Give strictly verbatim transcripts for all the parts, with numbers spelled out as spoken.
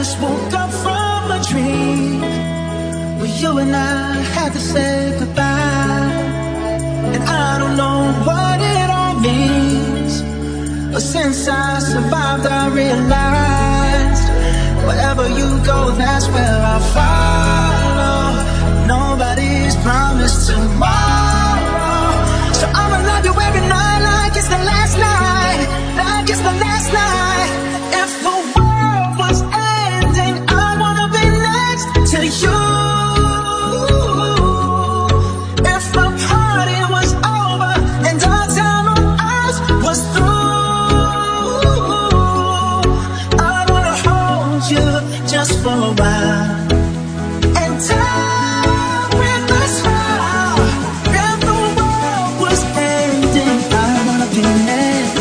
just woke up from a dream where you and I had to say goodbye. And I don't know what it all means, but since I survived I realized wherever you go, that's where I'll follow. Nobody's promised tomorrow, so I'ma love you every night like it's the last night, like it's the last night. If the world was ending, I wanna be next to you. If the party was over and our time on earth was through, I wanna hold you just for a while and die with a smile. If the world was ending, I wanna be next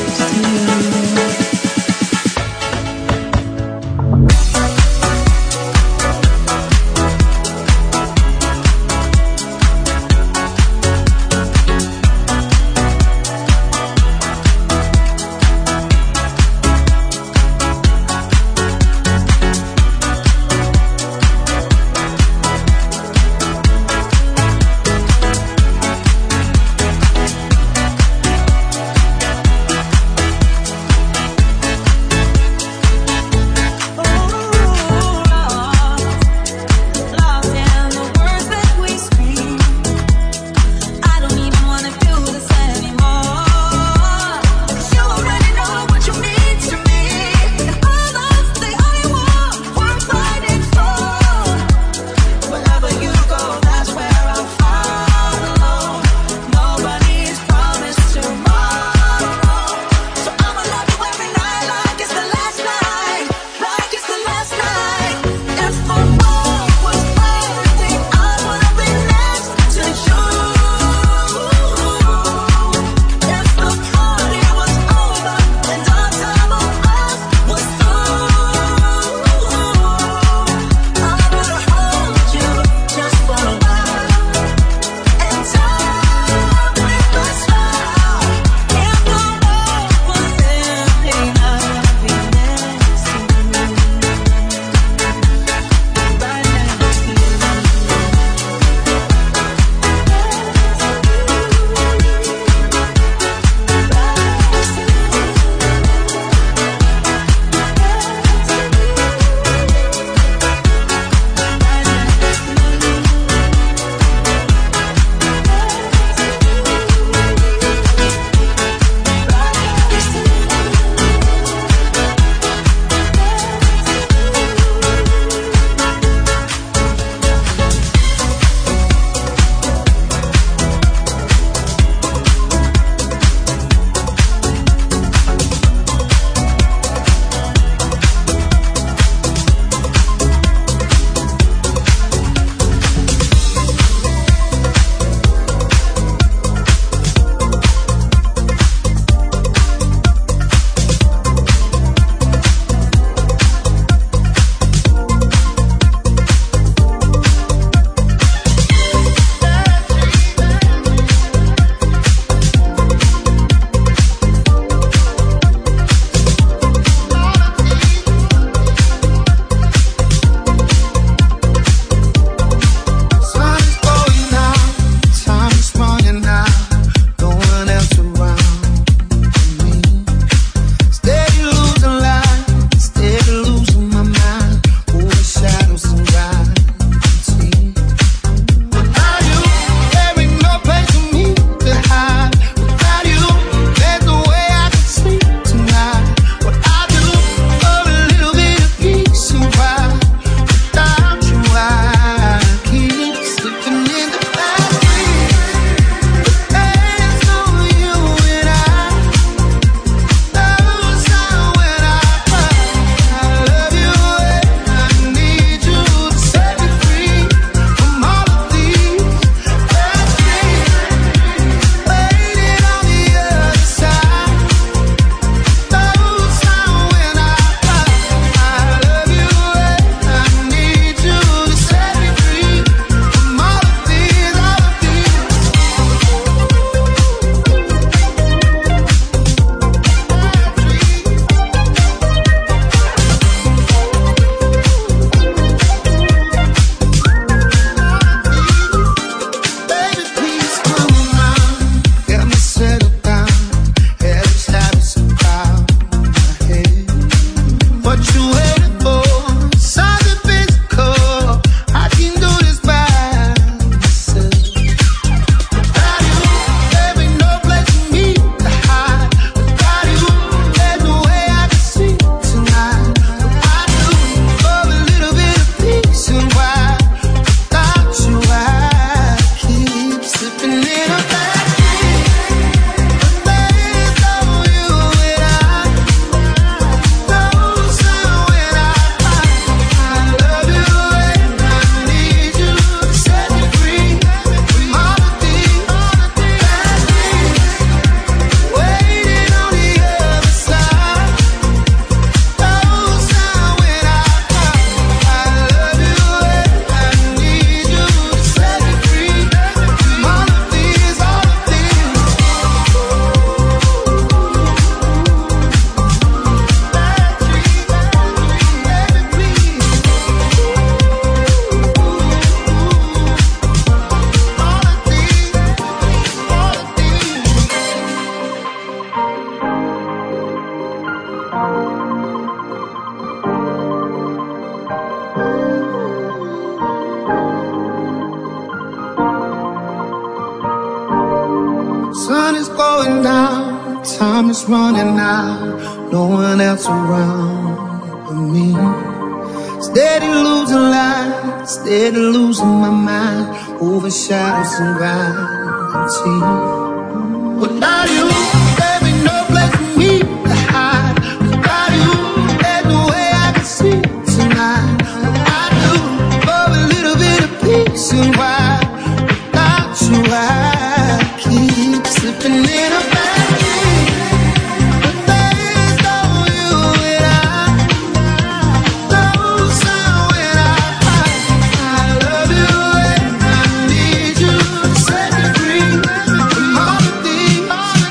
Sun is going down, time is running out, no one else around but me. Steady losing light, steady losing my mind, over shadows and gravity. Without you, there ain't no place for me to hide. Without you, there's no way I can see tonight. I do for a little bit of peace and why without you I keep slipping in a bad dream. But there is no you and I. Those are when I find I love you and I need you. Set me free from all the things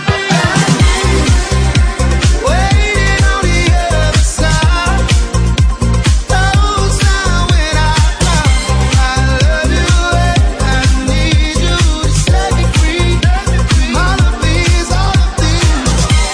waiting on the other side. Those are when I find I love you and I need you. Set me free from all of these, all of these.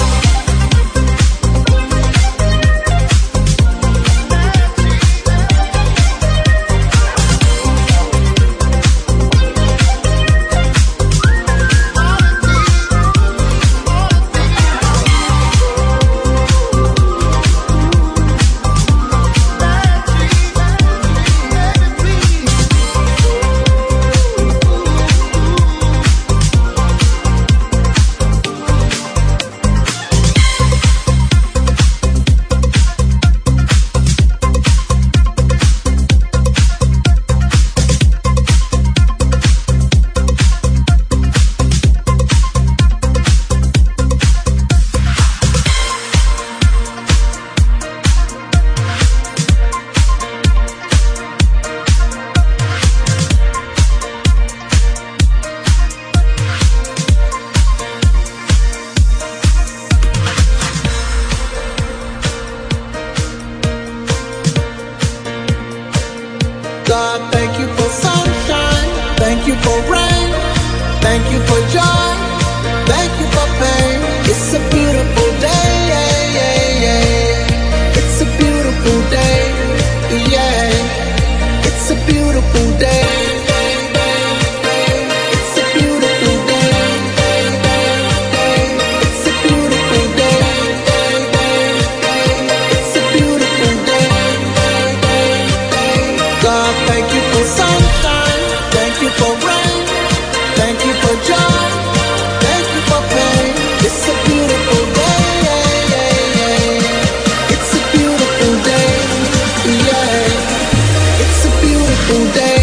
God, thank you for sunshine, thank you for rain, thank you for joy, thank you for pain. It's a beautiful day, yeah, yeah, yeah. It's a beautiful day, yeah. It's a beautiful day. It's a beautiful day. It's a beautiful day. It's a beautiful day. God, thank you for sunshine, thank you for rain, thank you for joy, thank you for pain. It's a beautiful day, yeah, yeah, yeah. It's a beautiful day, yeah. It's a beautiful day.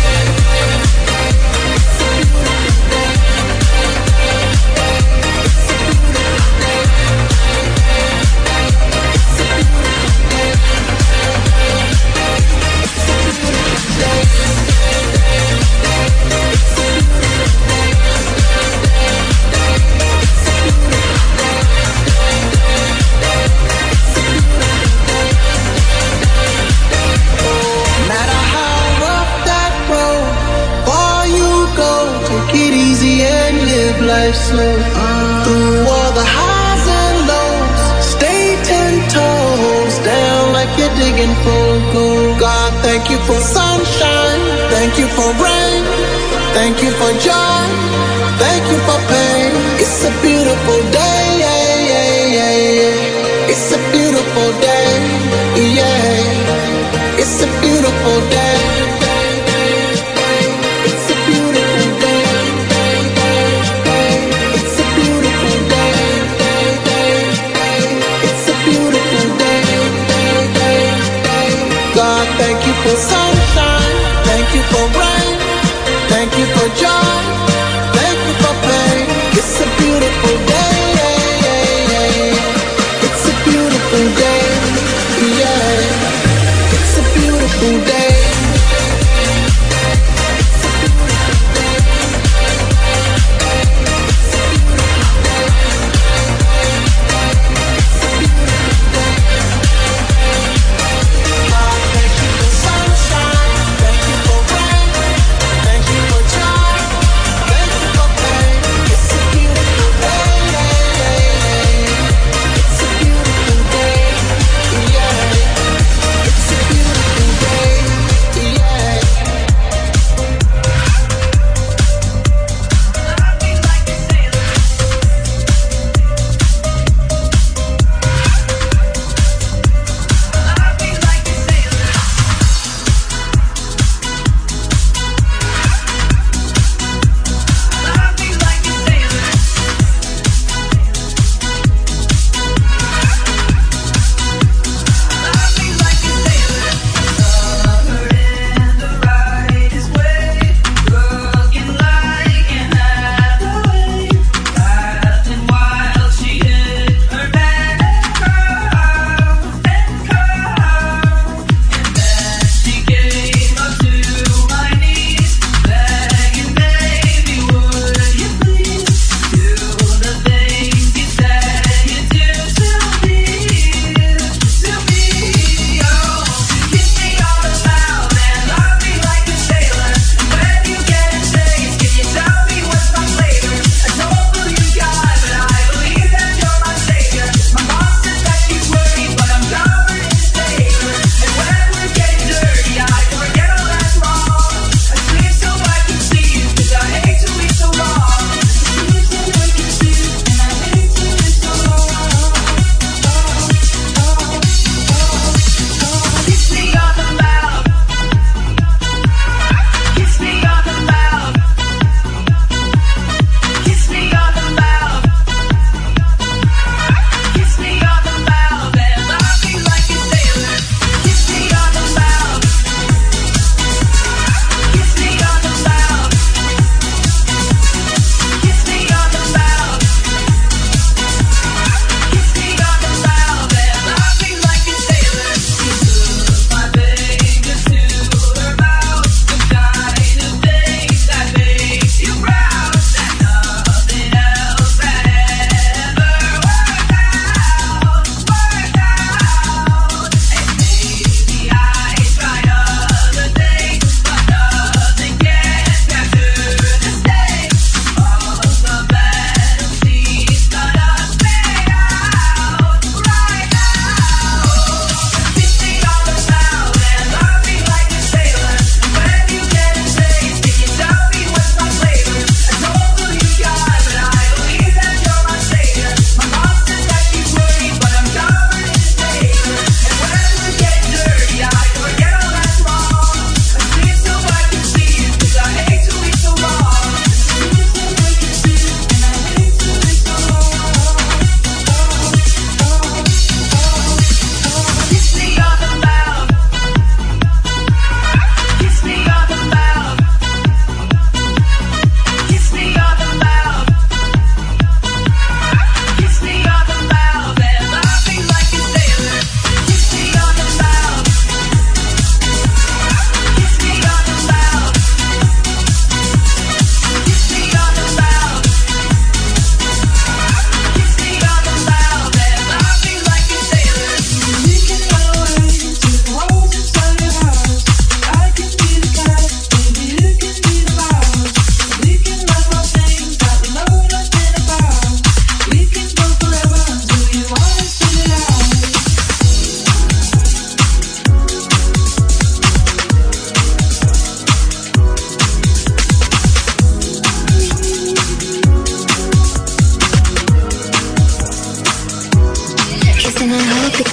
Matter how rough that road, far you go, take it easy and live life slow. Through all the highs and lows, stay ten toes down like you're digging for gold. God, thank you for sunshine, thank you for rain, thank you for joy, thank you for pain. It's a beautiful day, yeah, yeah, yeah, yeah. It's a beautiful day, yeah. It's a beautiful day. It's a beautiful day. It's a beautiful day. It's a beautiful day. God, thank you for sunshine, thank you for rain, thank you for joy, thank you for pain. It's a beautiful day, yeah, yeah, yeah. It's a beautiful day, yeah. It's a beautiful day. God, thank you for sunshine, thank you for rain, thank you for joy, thank you for pain. It's a beautiful day, yeah, yeah, yeah. It's a beautiful day.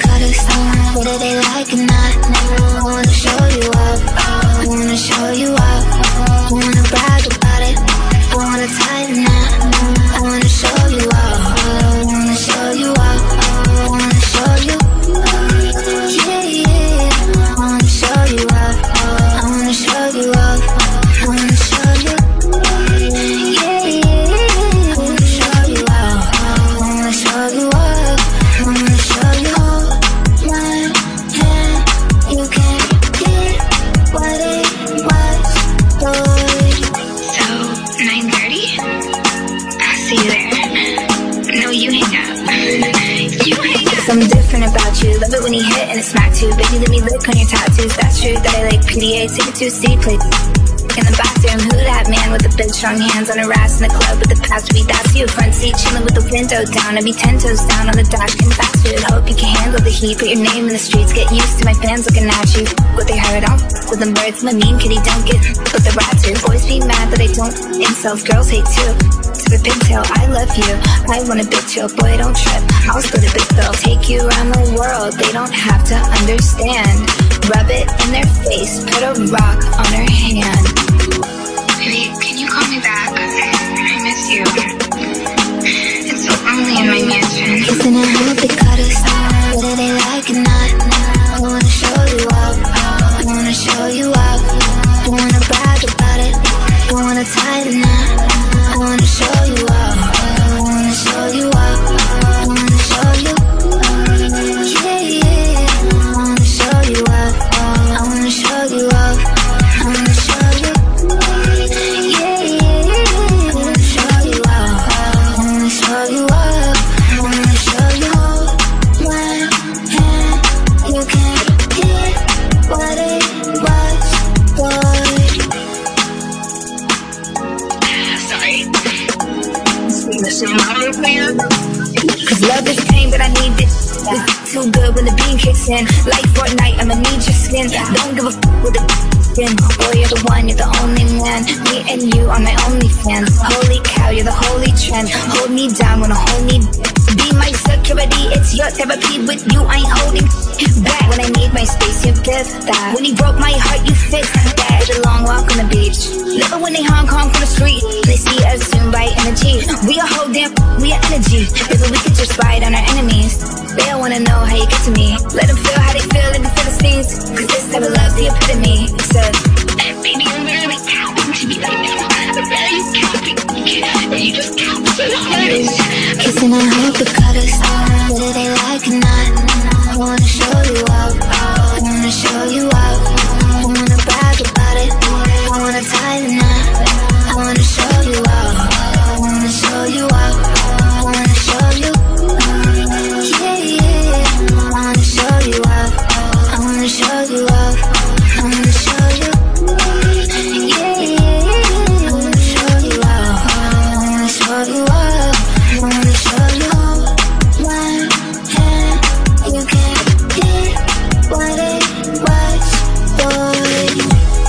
cutters. Whether they like or not, I wanna show you up. I wanna show you up. I wanna brag about it. I wanna tighten up. I wanna show you up. I wanna show you up. I wanna show you. Yeah, yeah. I wanna show you up. I wanna show you up. I wanna show you. Yeah, yeah. I wanna show you up. I wanna show you up. I wanna show you. Hold my hand. You can't get what it was, boy. So, nine thirty? I'll see you there. No, you hang up. You hang up. Something different about you. Love it when you hit and it smack too. Baby, let me lick on your tattoos. That's true that I like P D A. Take it to a C plate. In the bathroom, who that man with the big strong hands on her ass in the club with the past week? That's you, front seat, chilling with the window down. I'd be ten toes down on the dash, getting fast food. Hope you can handle the heat, put your name in the streets. Get used to my fans looking at you. What they heard on with them birds, my mean kitty don't get with the rats too. Boys be mad that I don't insult, girls hate too. To the pigtail, I love you. I want a big chill, boy, don't trip. I'll split a big bill, take you around the world. They don't have to understand. Rub it in their face, put a rock on her hand. Baby, can you call me back? I miss you. It's so lonely in my mansion. Kissing and hope they cut us. Whether they like or not, I wanna show you up. I wanna show you up. I wanna brag about it. I wanna tighten up. I wanna show you up. I wanna show you up. I wanna show you. Yeah, yeah. I wanna show you up. I wanna show you up. I wanna show you. Yeah, yeah. I wanna show you up. I wanna show you up. I wanna show you. Hold my hand. You can't get what it was, boy. Sorry. Listen, I'm clear. Cause love is pain, but I need it. It's too good when the beam kicks in. Like Fortnite, I'ma need your skin. Don't give a f with the skin. Boy, you're the one, you're the only man. Me and you are my only fans. Holy cow, you're the holy trend. Hold me down when I hold me. Be my security, it's your therapy. With you, I ain't holding back. When I need my space, you give that. When you broke my heart, you fixed that. Did a long walk on the beach. Never when they Hong Kong from the street. They see us soon by energy. We are whole damn, we are energy. Maybe we could just ride on our enemies. They don't wanna know how you get to me. Let them feel how they feel in the Philistines. Cause this type of love's the epitome. Said, baby, you're literally counting to me right now. I'm very counting. And you just count so hard. kissing and hope the cutters. Whether they like or not, I wanna show you up. I wanna show you up. I wanna brag about it. I wanna tighten up. I wanna show you up. I wanna show you up. I wanna show you. Yeah, yeah. I wanna show you up. I wanna show you up. I wanna show you. Yeah, yeah. I wanna show you up. I wanna show you up. I wanna show you. One hand, you can't get what it was, boy.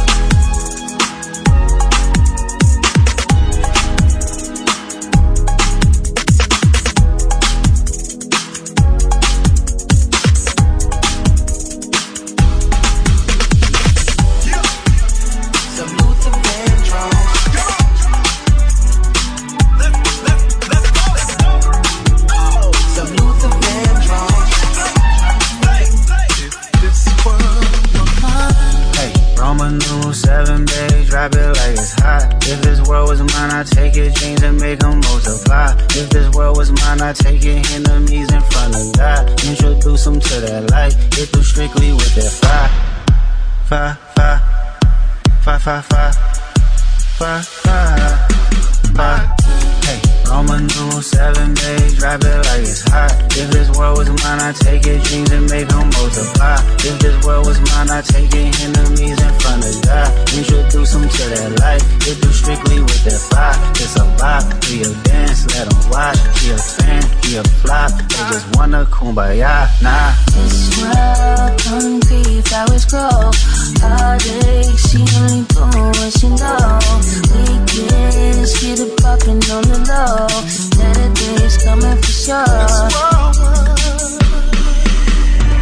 I take your dreams and make them multiply. If this world was mine, I take your enemies in front of God. Introduce them to that light. Hit them strictly with that fire. Fire, fire, fire, fire, fire, fire, fire, fire. Hey, Roman numeral seven days, drop it like it's hot. If this world was mine, I take your dreams and make them multiply. If this world was mine, I take your enemies in front of God. Introduce them to that light. Hit them strictly with that fire. It's a vibe, we a dance, let them watch. He a fan, he a flop. They just wanna kumbaya, nah. This world, concrete, flowers grow. Heartache, she only bloom when she know. Weekends, get it poppin' on the low. Better days coming for sure.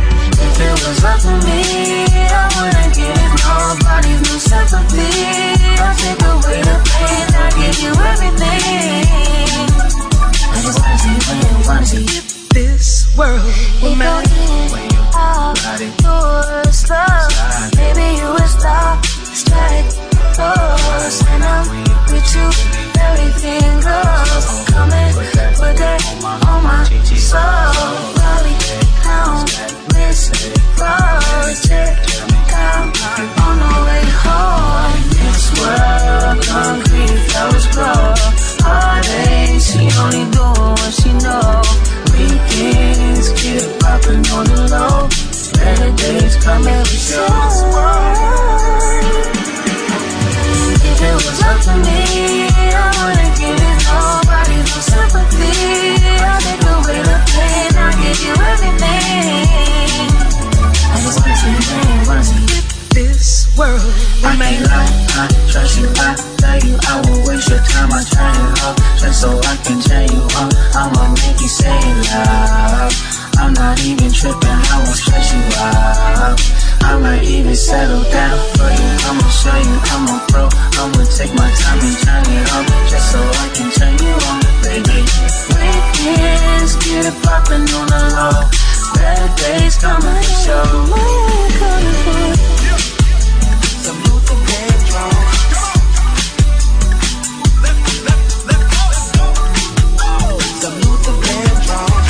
I wanna give nobody's no sympathy. I'll take away the pain, I'll give you everything. I just wanna see you, wanna see you. This world will matter when you body yours love. Maybe you will stop, strike close, and I'm with you. Everything goes. Come and put that on my soul. Rolly, count, wrist, close, check out on the way home. This world, concrete flowers grow. Heartache, she only do what she know. Weekends, keep it poppin' on the low. Better days come every show. If it was up to me, I wouldn't give it nobody no sympathy. I'll take away the pain, I'll give you everything. I just wanna see you, man, wanna see you. This world I can't lie, I trust you, I tell you I won't waste your time, I try it up just so I can tell you up, I'ma make you say love. I'm not even tripping, I won't stress you out. I might even settle down for you, I'ma show you I'm a pro. I'ma take my time and turn it up just so I can turn you on, baby. Weekends, get it poppin' on the low. Bad days coming for sure. Some Luther Vandross. Some Luther Vandross.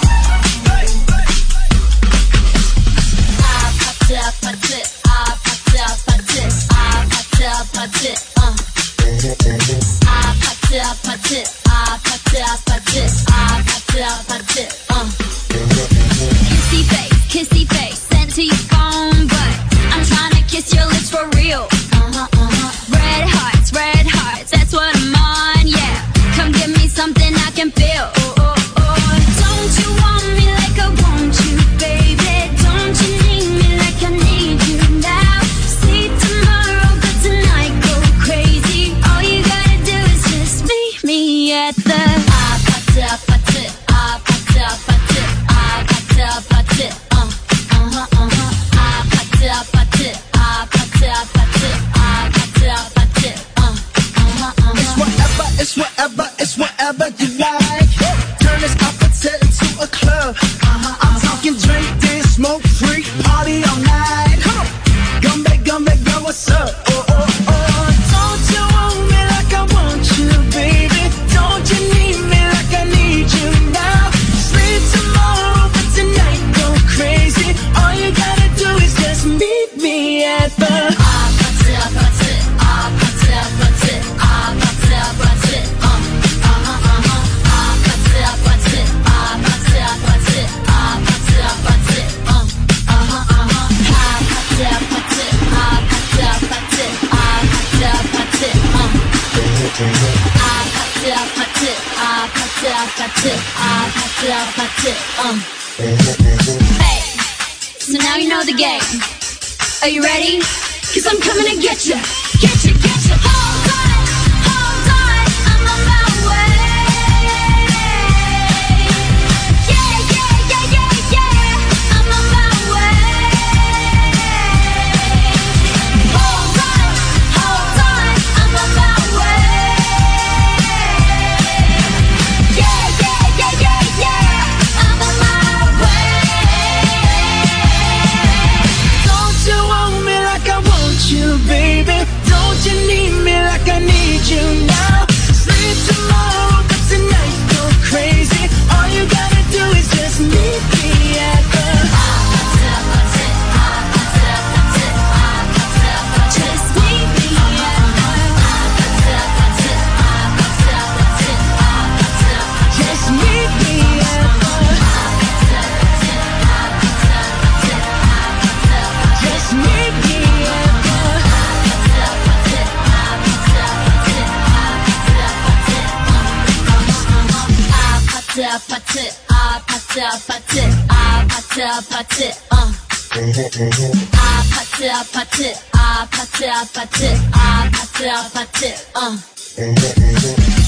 I popped it, I popped it, I popped it, I popped it, I popped it, I popped it, uh. I popped it, I popped it, I popped it, I popped it, I popped it, I popped it, uh. Kissy face, kissy face, sent to your phone, but I'm tryna kiss your lips for real. Uh-huh, uh-huh. Red hearts, red hearts, that's what I'm on, yeah. Come give me something I can feel. Oh, oh, oh. Don't you want me like I want you, baby? Don't you need me like I need you now? See tomorrow, but tonight go crazy. All you gotta do is just meet me at the I popped it, I popped it, I popped it, I popped it, I popped it, I popped it, uh. Uh-huh, uh-huh. I popped it, I popped it, I popped it, I popped it, I popped it, I popped it, uh. Uh-huh, uh-huh. It's whatever, it's whatever, it's whatever you like. Turn this opposite into a club. Uh-huh, I'm talking drink, dance, smoke, freak, party all night. Come on, gumbe, gumbe, girl, what's up? Oh, oh, oh. Don't you want me like I want you, baby? Don't you need me like I need you now? Sleep tomorrow, but tonight go crazy. All you gotta do is just meet me at the I popped it, I popped it, I popped it, I popped it, I popped it, I popped it, uh. Uh-huh, uh-huh. I popped it, I popped it, I popped it, I popped it, I popped it, I popped it, uh. Uh-huh, uh-huh. I popped it, I popped it, I popped it, I popped it, I popped it, I popped it, uh. I popped it, I popped it, I popped it, I popped it, I popped it, I popped it, uh. Hey, so now you know the game. Are you ready? Cause I'm coming to get you. Get you, get you. Hold on, hold on, I'm on my way. Yeah, yeah, yeah, yeah, yeah, I'm on my way. Hold on, hold on, I'm on my way. Yeah, yeah, yeah, yeah, yeah, I'm on my way. Don't you want me like I want you, baby? Don't you need me like I need you now? Sleep tomorrow, but tonight go crazy. All you gotta do is just meet me at the Just meet me at Just meet me at the Just meet me at I popped it, I popped it, I popped it, I popped it, I popped it, uh. I popped it, I popped it, I popped it, I popped it, I popped it, I popped it, uh.